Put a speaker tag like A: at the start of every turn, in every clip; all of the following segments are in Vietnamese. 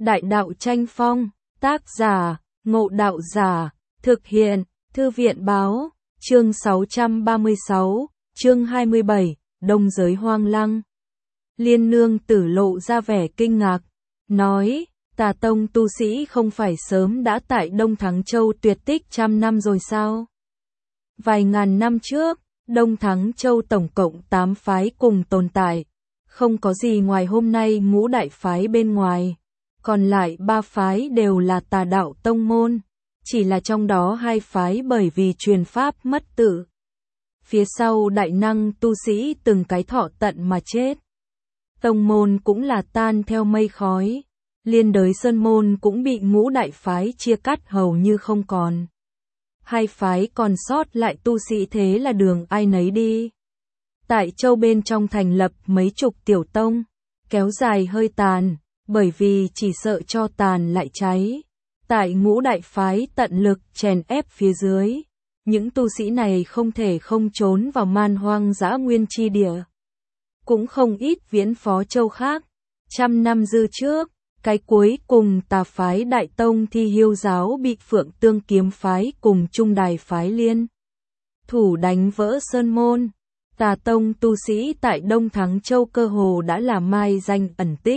A: Đại đạo tranh phong, tác giả, Ngộ Đạo Giả, thực hiện, Thư viện báo, chương 636, chương 27, Đông Giới Hoang Lăng. Liên Nương Tử lộ ra vẻ kinh ngạc, nói, Tà Tông tu sĩ không phải sớm đã tại Đông Thắng Châu tuyệt tích trăm năm rồi sao? Vài ngàn năm trước, Đông Thắng Châu tổng cộng 8 phái cùng tồn tại, không có gì ngoài hôm nay ngũ đại phái bên ngoài, còn lại 3 phái đều là tà đạo tông môn, chỉ là trong đó 2 phái bởi vì truyền pháp mất tự. Phía sau đại năng tu sĩ từng cái thọ tận mà chết. Tông môn cũng là tan theo mây khói, liên đới sơn môn cũng bị ngũ đại phái chia cắt hầu như không còn. 2 phái còn sót lại tu sĩ thế là đường ai nấy đi. Tại châu bên trong thành lập mấy chục tiểu tông, kéo dài hơi tàn, bởi vì chỉ sợ cho tàn lại cháy. Tại ngũ đại phái tận lực chèn ép phía dưới, những tu sĩ này không thể không trốn vào man hoang dã nguyên chi địa. Cũng không ít viễn phó châu khác. Trăm năm dư trước, cái cuối cùng tà phái Đại Tông Thi Hiêu giáo bị Phượng Tương Kiếm phái cùng Trung Đài phái liên thủ đánh vỡ sơn môn. Tà Tông tu sĩ tại Đông Thắng Châu cơ hồ đã là mai danh ẩn tích.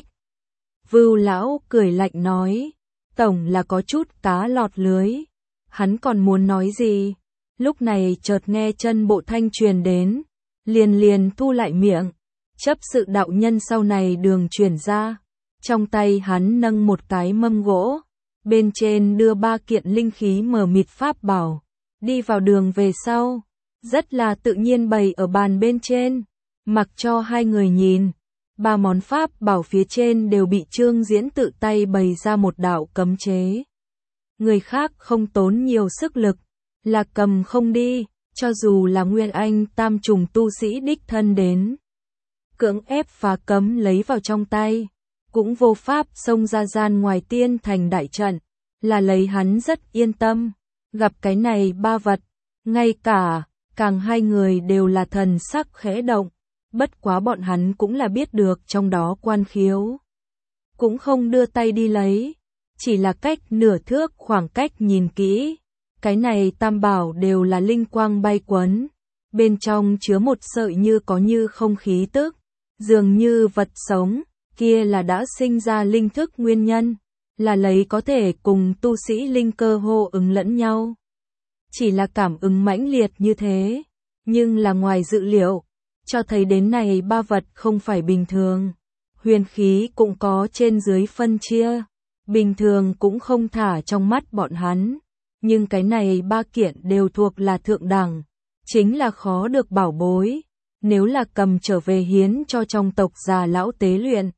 A: Vưu lão cười lạnh nói, tổng là có chút cá lọt lưới. Hắn còn muốn nói gì, lúc này chợt nghe chân bộ thanh truyền đến, liền thu lại miệng. Chấp sự đạo nhân sau này đường truyền ra, trong tay hắn nâng một cái mâm gỗ, bên trên đưa 3 kiện linh khí mờ mịt pháp bảo, đi vào đường về sau, rất là tự nhiên bày ở bàn bên trên, mặc cho 2 người nhìn. 3 món pháp bảo phía trên đều bị Trương Diễn tự tay bày ra một đạo cấm chế. Người khác không tốn nhiều sức lực, là cầm không đi, cho dù là Nguyên Anh tam trùng tu sĩ đích thân đến. Cưỡng ép phá cấm lấy vào trong tay, cũng vô pháp xông ra gian ngoài tiên thành đại trận, là lấy hắn rất yên tâm. Gặp cái này 3 vật, ngay cả, càng 2 người đều là thần sắc khẽ động. Bất quá bọn hắn cũng là biết được trong đó quan khiếu. Cũng không đưa tay đi lấy, chỉ là cách nửa thước khoảng cách nhìn kỹ. Cái này tam bảo đều là linh quang bay quấn, bên trong chứa một sợi như có như không khí tức, dường như vật sống, kia là đã sinh ra linh thức nguyên nhân, là lấy có thể cùng tu sĩ linh cơ hô ứng lẫn nhau. Chỉ là cảm ứng mãnh liệt như thế, nhưng là ngoài dự liệu, cho thấy đến này 3 vật không phải bình thường. Huyền khí cũng có trên dưới phân chia, bình thường cũng không thả trong mắt bọn hắn, nhưng cái này 3 kiện đều thuộc là thượng đẳng, chính là khó được bảo bối, nếu là cầm trở về hiến cho trong tộc già lão tế luyện.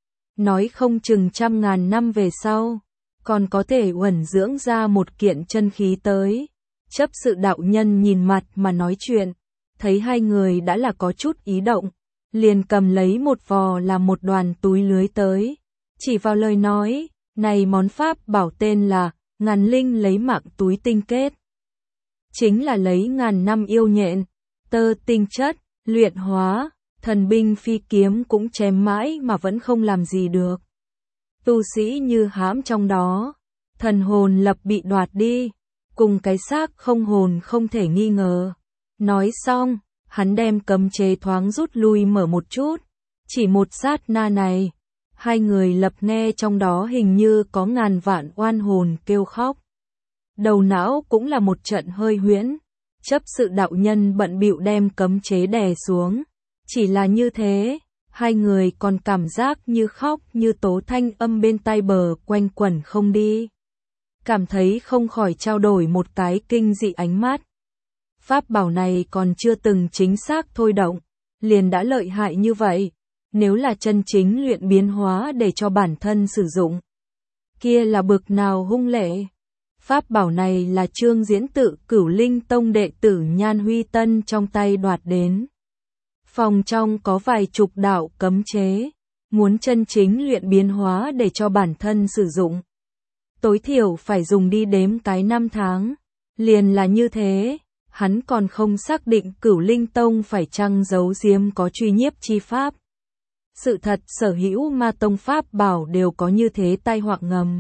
A: Nói không chừng trăm ngàn năm về sau, còn có thể uẩn dưỡng ra một kiện chân khí tới. Chấp sự đạo nhân nhìn mặt mà nói chuyện, thấy 2 người đã là có chút ý động, liền cầm lấy một vò là một đoàn túi lưới tới, chỉ vào lời nói, này món pháp bảo tên là ngàn linh lấy mạng túi tinh kết. Chính là lấy ngàn năm yêu nhện, tơ tinh chất, luyện hóa, thần binh phi kiếm cũng chém mãi mà vẫn không làm gì được. Tu sĩ như hãm trong đó, thần hồn lập bị đoạt đi, cùng cái xác không hồn không thể nghi ngờ. Nói xong, hắn đem cấm chế thoáng rút lui mở một chút, chỉ một sát na này, 2 người lập nghe trong đó hình như có ngàn vạn oan hồn kêu khóc. Đầu não cũng là một trận hơi huyễn, chấp sự đạo nhân bận bịu đem cấm chế đè xuống, chỉ là như thế, 2 người còn cảm giác như khóc như tố thanh âm bên tai bờ quanh quẩn không đi. Cảm thấy không khỏi trao đổi một cái kinh dị ánh mắt. Pháp bảo này còn chưa từng chính xác thôi động, liền đã lợi hại như vậy, nếu là chân chính luyện biến hóa để cho bản thân sử dụng, kia là bực nào hung lệ. Pháp bảo này là Trương Diễn tự Cửu Linh Tông đệ tử Nhan Huy Tân trong tay đoạt đến. Phòng trong có vài chục đạo cấm chế, muốn chân chính luyện biến hóa để cho bản thân sử dụng, tối thiểu phải dùng đi đếm cái 5 tháng, liền là như thế. Hắn còn không xác định Cửu Linh Tông phải chăng giấu giếm có truy nhiếp chi pháp. Sự thật sở hữu ma tông pháp bảo đều có như thế tai họa ngầm.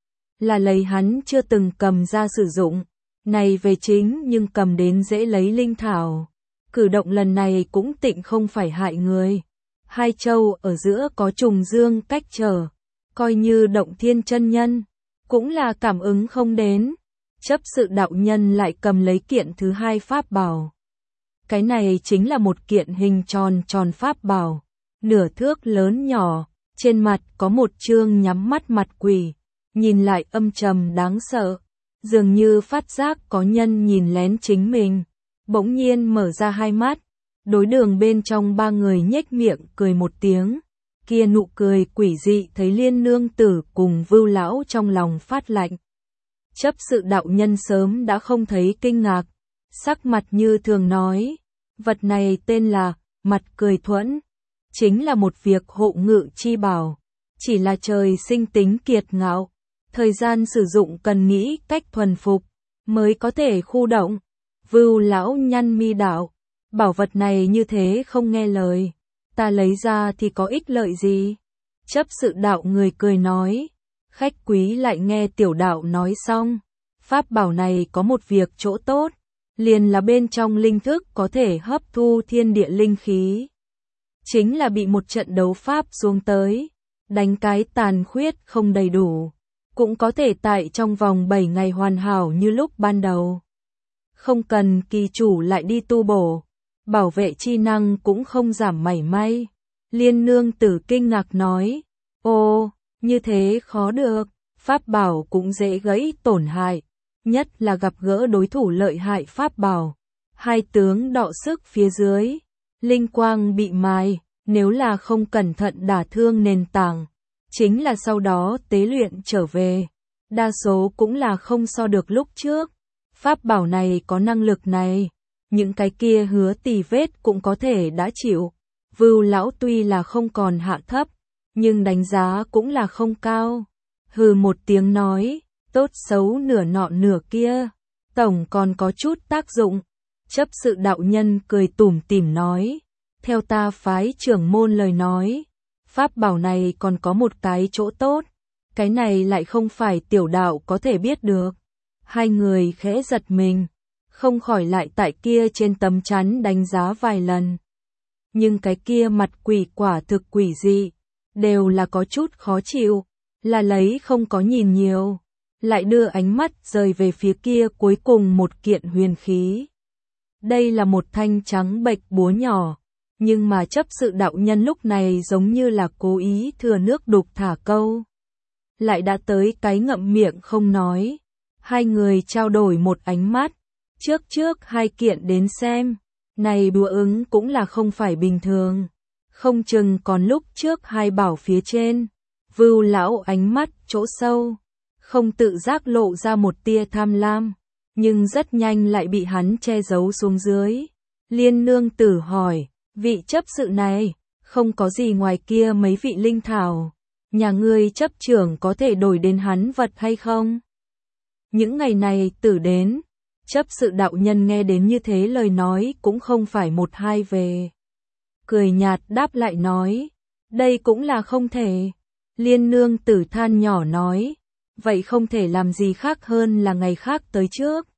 A: Là lấy hắn chưa từng cầm ra sử dụng, này về chính nhưng cầm đến dễ lấy linh thảo. Cử động lần này cũng tịnh không phải hại người. Hai châu ở giữa có trùng dương cách trở, coi như động thiên chân nhân, cũng là cảm ứng không đến. Chấp sự đạo nhân lại cầm lấy kiện thứ hai pháp bảo. Cái này chính là một kiện hình tròn tròn pháp bảo, nửa thước lớn nhỏ, trên mặt có một chương nhắm mắt mặt quỷ, nhìn lại âm trầm đáng sợ, dường như phát giác có nhân nhìn lén chính mình. Bỗng nhiên mở ra hai mắt, đối đường bên trong ba người nhếch miệng cười một tiếng, kia nụ cười quỷ dị thấy Liên nương tử cùng Vưu lão trong lòng phát lạnh. Chấp sự đạo nhân sớm đã không thấy kinh ngạc, sắc mặt như thường nói, vật này tên là mặt cười thuẫn, chính là một việc hộ ngự chi bảo, chỉ là trời sinh tính kiệt ngạo, thời gian sử dụng cần nghĩ cách thuần phục, mới có thể khu động. Vưu lão nhăn mi đạo, bảo vật này như thế không nghe lời, ta lấy ra thì có ích lợi gì? Chấp sự đạo người cười nói, khách quý lại nghe tiểu đạo nói xong, pháp bảo này có một việc chỗ tốt, liền là bên trong linh thức có thể hấp thu thiên địa linh khí. Chính là bị một trận đấu pháp xuống tới, đánh cái tàn khuyết không đầy đủ, cũng có thể tại trong vòng 7 ngày hoàn hảo như lúc ban đầu. Không cần kỳ chủ lại đi tu bổ, bảo vệ chi năng cũng không giảm mảy may. Liên nương tử kinh ngạc nói, ô, như thế khó được, pháp bảo cũng dễ gãy tổn hại, nhất là gặp gỡ đối thủ lợi hại pháp bảo. Hai tướng đọ sức phía dưới, linh quang bị mài, nếu là không cẩn thận đả thương nền tảng, chính là sau đó tế luyện trở về, đa số cũng là không so được lúc trước. Pháp bảo này có năng lực này, những cái kia hứa tì vết cũng có thể đã chịu. Vưu lão tuy là không còn hạ thấp, nhưng đánh giá cũng là không cao. Hừ một tiếng nói, tốt xấu nửa nọ nửa kia, tổng còn có chút tác dụng. Chấp sự đạo nhân cười tủm tỉm nói, theo ta phái trưởng môn lời nói, pháp bảo này còn có một cái chỗ tốt, cái này lại không phải tiểu đạo có thể biết được. Hai người khẽ giật mình, không khỏi lại tại kia trên tấm chắn đánh giá vài lần. Nhưng cái kia mặt quỷ quả thực quỷ dị, đều là có chút khó chịu, là lấy không có nhìn nhiều, lại đưa ánh mắt rời về phía kia cuối cùng một kiện huyền khí. Đây là một thanh trắng bệch búa nhỏ, nhưng mà chấp sự đạo nhân lúc này giống như là cố ý thừa nước đục thả câu. Lại đã tới cái ngậm miệng không nói. Hai người trao đổi một ánh mắt, trước hai kiện đến xem, này đùa ứng cũng là không phải bình thường, không chừng còn lúc trước hai bảo phía trên. Vưu lão ánh mắt chỗ sâu, không tự giác lộ ra một tia tham lam, nhưng rất nhanh lại bị hắn che giấu xuống dưới. Liên nương tử hỏi, vị chấp sự này, không có gì ngoài kia mấy vị linh thảo, nhà ngươi chấp trưởng có thể đổi đến hắn vật hay không? Những ngày này tử đến, chấp sự đạo nhân nghe đến như thế lời nói cũng không phải một hai về. Cười nhạt đáp lại nói, đây cũng là không thể. Liên nương tử than nhỏ nói, vậy không thể làm gì khác hơn là ngày khác tới trước.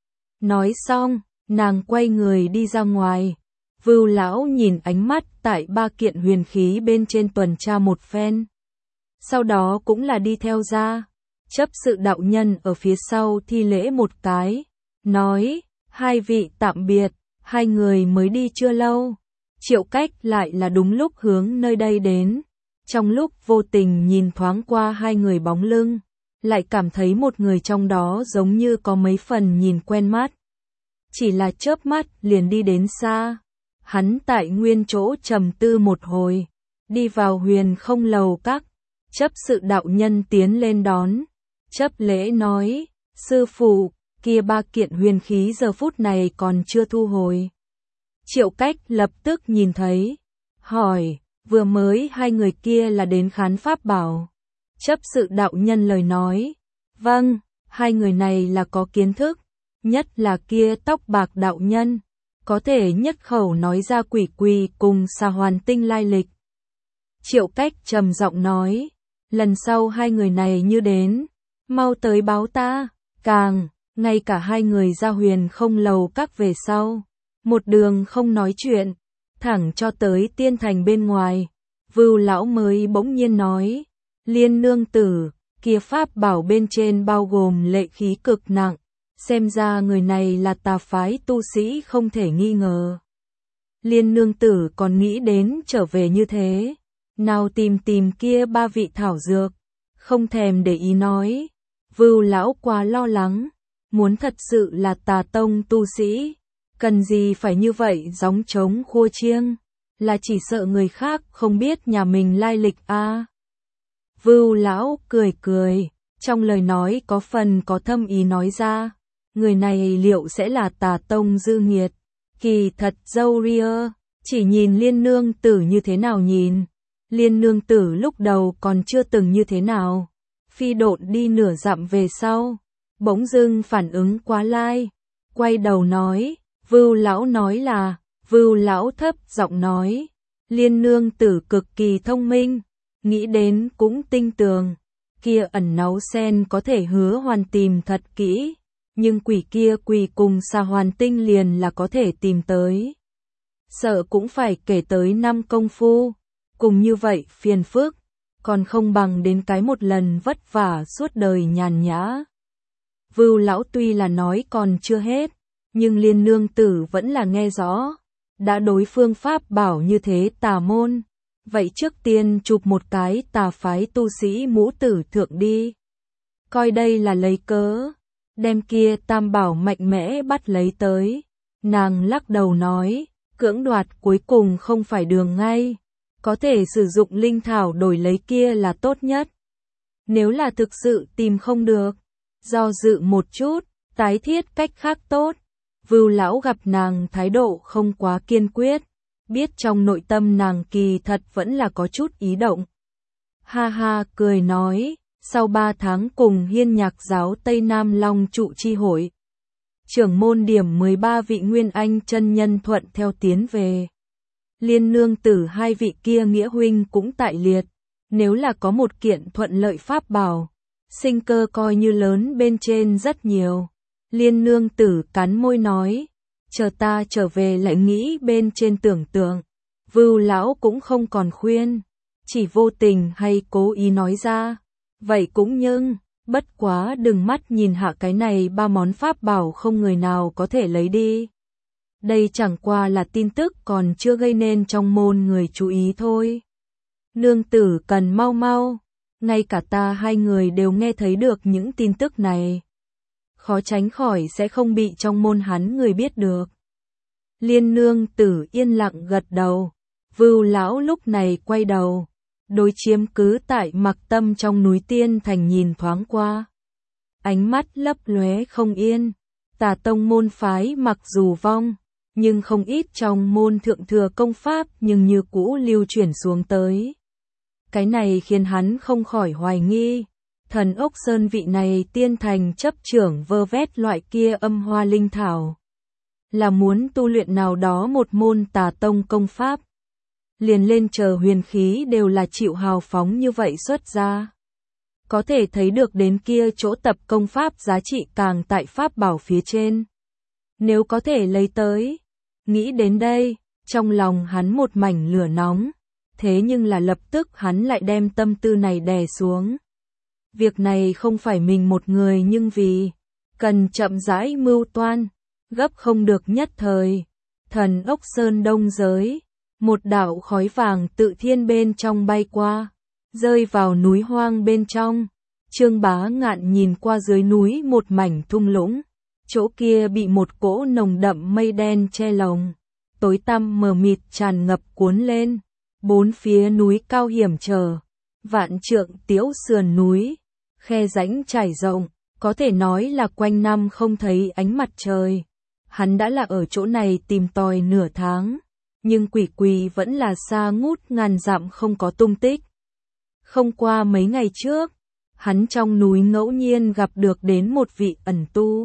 A: Nói xong, nàng quay người đi ra ngoài. Vưu lão nhìn ánh mắt tại ba kiện huyền khí bên trên tuần tra một phen. Sau đó cũng là đi theo ra. Chấp sự đạo nhân ở phía sau thi lễ một cái, nói, hai vị tạm biệt, hai người mới đi chưa lâu. Triệu Cách lại là đúng lúc hướng nơi đây đến. Trong lúc vô tình nhìn thoáng qua hai người bóng lưng, lại cảm thấy một người trong đó giống như có mấy phần nhìn quen mắt. Chỉ là chớp mắt liền đi đến xa. Hắn tại nguyên chỗ trầm tư một hồi, đi vào Huyền Không lầu các. Chấp sự đạo nhân tiến lên đón, chấp lễ nói, sư phụ, kia ba kiện huyền khí giờ phút này còn chưa thu hồi. Triệu Cách lập tức nhìn thấy, hỏi, vừa mới hai người kia là đến khán pháp bảo. Chấp sự đạo nhân lời nói, vâng, hai người này là có kiến thức, nhất là kia tóc bạc đạo nhân, có thể nhất khẩu nói ra quỷ quỳ cùng xà hoàn tinh lai lịch. Triệu Cách trầm giọng nói, lần sau hai người này như đến, mau tới báo ta, càng, ngay cả hai người ra Huyền Không lầu các về sau, một đường không nói chuyện, thẳng cho tới tiên thành bên ngoài, Vưu lão mới bỗng nhiên nói, Liên nương tử, kia pháp bảo bên trên bao gồm lệ khí cực nặng, xem ra người này là tà phái tu sĩ không thể nghi ngờ. Liên nương tử còn nghĩ đến trở về như thế, nào tìm kia ba vị thảo dược, không thèm để ý nói, Vưu lão quá lo lắng, muốn thật sự là tà tông tu sĩ, cần gì phải như vậy gióng trống khua chiêng, là chỉ sợ người khác không biết nhà mình lai lịch a. Vưu lão cười cười, trong lời nói có phần có thâm ý nói ra, người này liệu sẽ là tà tông dư nghiệt, kỳ thật dâu ria, chỉ nhìn Liên nương tử như thế nào nhìn, Liên nương tử lúc đầu còn chưa từng như thế nào, phi độn đi nửa dặm về sau, bỗng dưng phản ứng quá lai, quay đầu nói, Vưu lão nói là, Vưu lão thấp giọng nói, Liên nương tử cực kỳ thông minh, nghĩ đến cũng tinh tường, kia ẩn náu sen có thể hứa hoàn tìm thật kỹ, nhưng quỷ kia quỳ cùng xà hoàn tinh liền là có thể tìm tới. Sợ cũng phải kể tới 5 công phu, cùng như vậy phiền phức, còn không bằng đến cái một lần vất vả suốt đời nhàn nhã. Vưu lão tuy là nói còn chưa hết, nhưng Liên nương tử vẫn là nghe rõ, đã đối phương pháp bảo như thế tà môn, vậy trước tiên chụp một cái tà phái tu sĩ mũ tử thượng đi. Coi đây là lấy cớ, đem kia tam bảo mạnh mẽ bắt lấy tới. Nàng lắc đầu nói, cưỡng đoạt cuối cùng không phải đường ngay, có thể sử dụng linh thảo đổi lấy kia là tốt nhất. Nếu là thực sự tìm không được, do dự một chút, tái thiết cách khác tốt. Vưu lão gặp nàng thái độ không quá kiên quyết, biết trong nội tâm nàng kỳ thật vẫn là có chút ý động. Ha ha cười nói, sau 3 tháng cùng Hiên Nhạc giáo Tây Nam Long trụ chi hội, trưởng môn điểm 13 vị Nguyên Anh chân nhân thuận theo tiến về. Liên nương tử hai vị kia nghĩa huynh cũng tại liệt, nếu là có một kiện thuận lợi pháp bảo, sinh cơ coi như lớn bên trên rất nhiều. Liên nương tử cắn môi nói, chờ ta trở về lại nghĩ bên trên tưởng tượng. Vưu lão cũng không còn khuyên, chỉ vô tình hay cố ý nói ra, vậy cũng nhưng, bất quá đừng mắt nhìn hạ cái này 3 món pháp bảo không người nào có thể lấy đi. Đây chẳng qua là tin tức còn chưa gây nên trong môn người chú ý thôi. Nương tử cần mau mau, ngay cả ta hai người đều nghe thấy được những tin tức này. Khó tránh khỏi sẽ không bị trong môn hắn người biết được. Liên nương tử yên lặng gật đầu, Vưu lão lúc này quay đầu, đối chiếm cứ tại Mặc Tâm trong núi Tiên Thành nhìn thoáng qua. Ánh mắt lấp lóe không yên, tà tông môn phái mặc dù vong, nhưng không ít trong môn thượng thừa công pháp nhưng như cũ lưu chuyển xuống tới. Cái này khiến hắn không khỏi hoài nghi, Thần Ốc Sơn vị này Tiên Thành chấp trưởng vơ vét loại kia âm hoa linh thảo, là muốn tu luyện nào đó một môn tà tông công pháp. Liền lên chờ huyền khí đều là chịu hào phóng như vậy xuất ra. Có thể thấy được đến kia chỗ tập công pháp giá trị càng tại pháp bảo phía trên. Nếu có thể lấy tới, nghĩ đến đây, trong lòng hắn một mảnh lửa nóng, thế nhưng là lập tức hắn lại đem tâm tư này đè xuống. Việc này không phải mình một người nhưng vì cần chậm rãi mưu toan, gấp không được nhất thời. Thần Ốc Sơn đông giới, một đạo khói vàng tự thiên bên trong bay qua, rơi vào núi hoang bên trong. Trương Bá Ngạn nhìn qua dưới núi một mảnh thung lũng, chỗ kia bị một cỗ nồng đậm mây đen che lồng, tối tăm mờ mịt tràn ngập cuốn lên, bốn phía núi cao hiểm trở, vạn trượng tiếu sườn núi, khe rãnh trải rộng, có thể nói là quanh năm không thấy ánh mặt trời. Hắn đã là ở chỗ này tìm tòi nửa tháng, nhưng quỷ quỷ vẫn là xa ngút ngàn dặm không có tung tích. Không qua mấy ngày trước, hắn trong núi ngẫu nhiên gặp được đến một vị ẩn tu.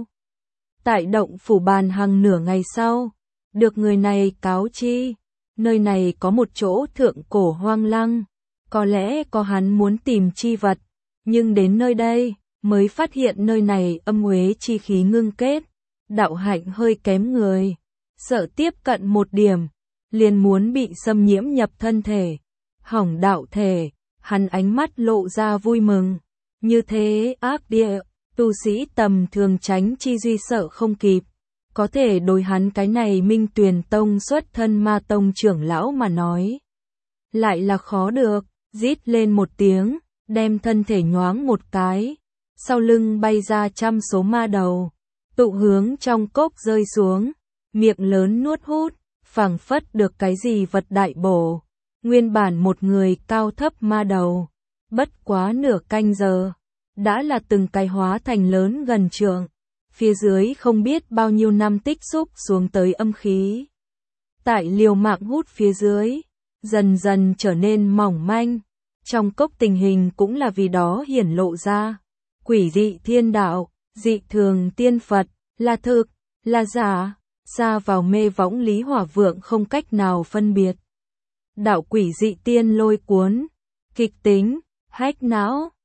A: Tại động phủ bàn hàng nửa ngày sau, được người này cáo chi, nơi này có một chỗ thượng cổ hoang lăng, có lẽ có hắn muốn tìm chi vật, nhưng đến nơi đây, mới phát hiện nơi này âm uế chi khí ngưng kết, đạo hạnh hơi kém người, sợ tiếp cận một điểm, liền muốn bị xâm nhiễm nhập thân thể, hỏng đạo thể, hắn ánh mắt lộ ra vui mừng, như thế ác địa, tu sĩ tầm thường tránh chi duy sợ không kịp, có thể đối hắn cái này Minh Tuyền Tông xuất thân ma tông trưởng lão mà nói. Lại là khó được, rít lên một tiếng, đem thân thể nhoáng một cái, sau lưng bay ra trăm số ma đầu, tụ hướng trong cốc rơi xuống, miệng lớn nuốt hút, phảng phất được cái gì vật đại bổ, nguyên bản một người cao thấp ma đầu, bất quá nửa canh giờ, đã là từng cái hóa thành lớn gần trượng, phía dưới không biết bao nhiêu năm tích xúc xuống tới âm khí. Tại liều mạng hút phía dưới, dần dần trở nên mỏng manh, trong cốc tình hình cũng là vì đó hiển lộ ra. Quỷ dị thiên đạo, dị thường tiên Phật, là thực, là giả, xa vào mê võng Lý Hỏa Vượng không cách nào phân biệt. Đạo quỷ dị tiên lôi cuốn, kịch tính, hách não,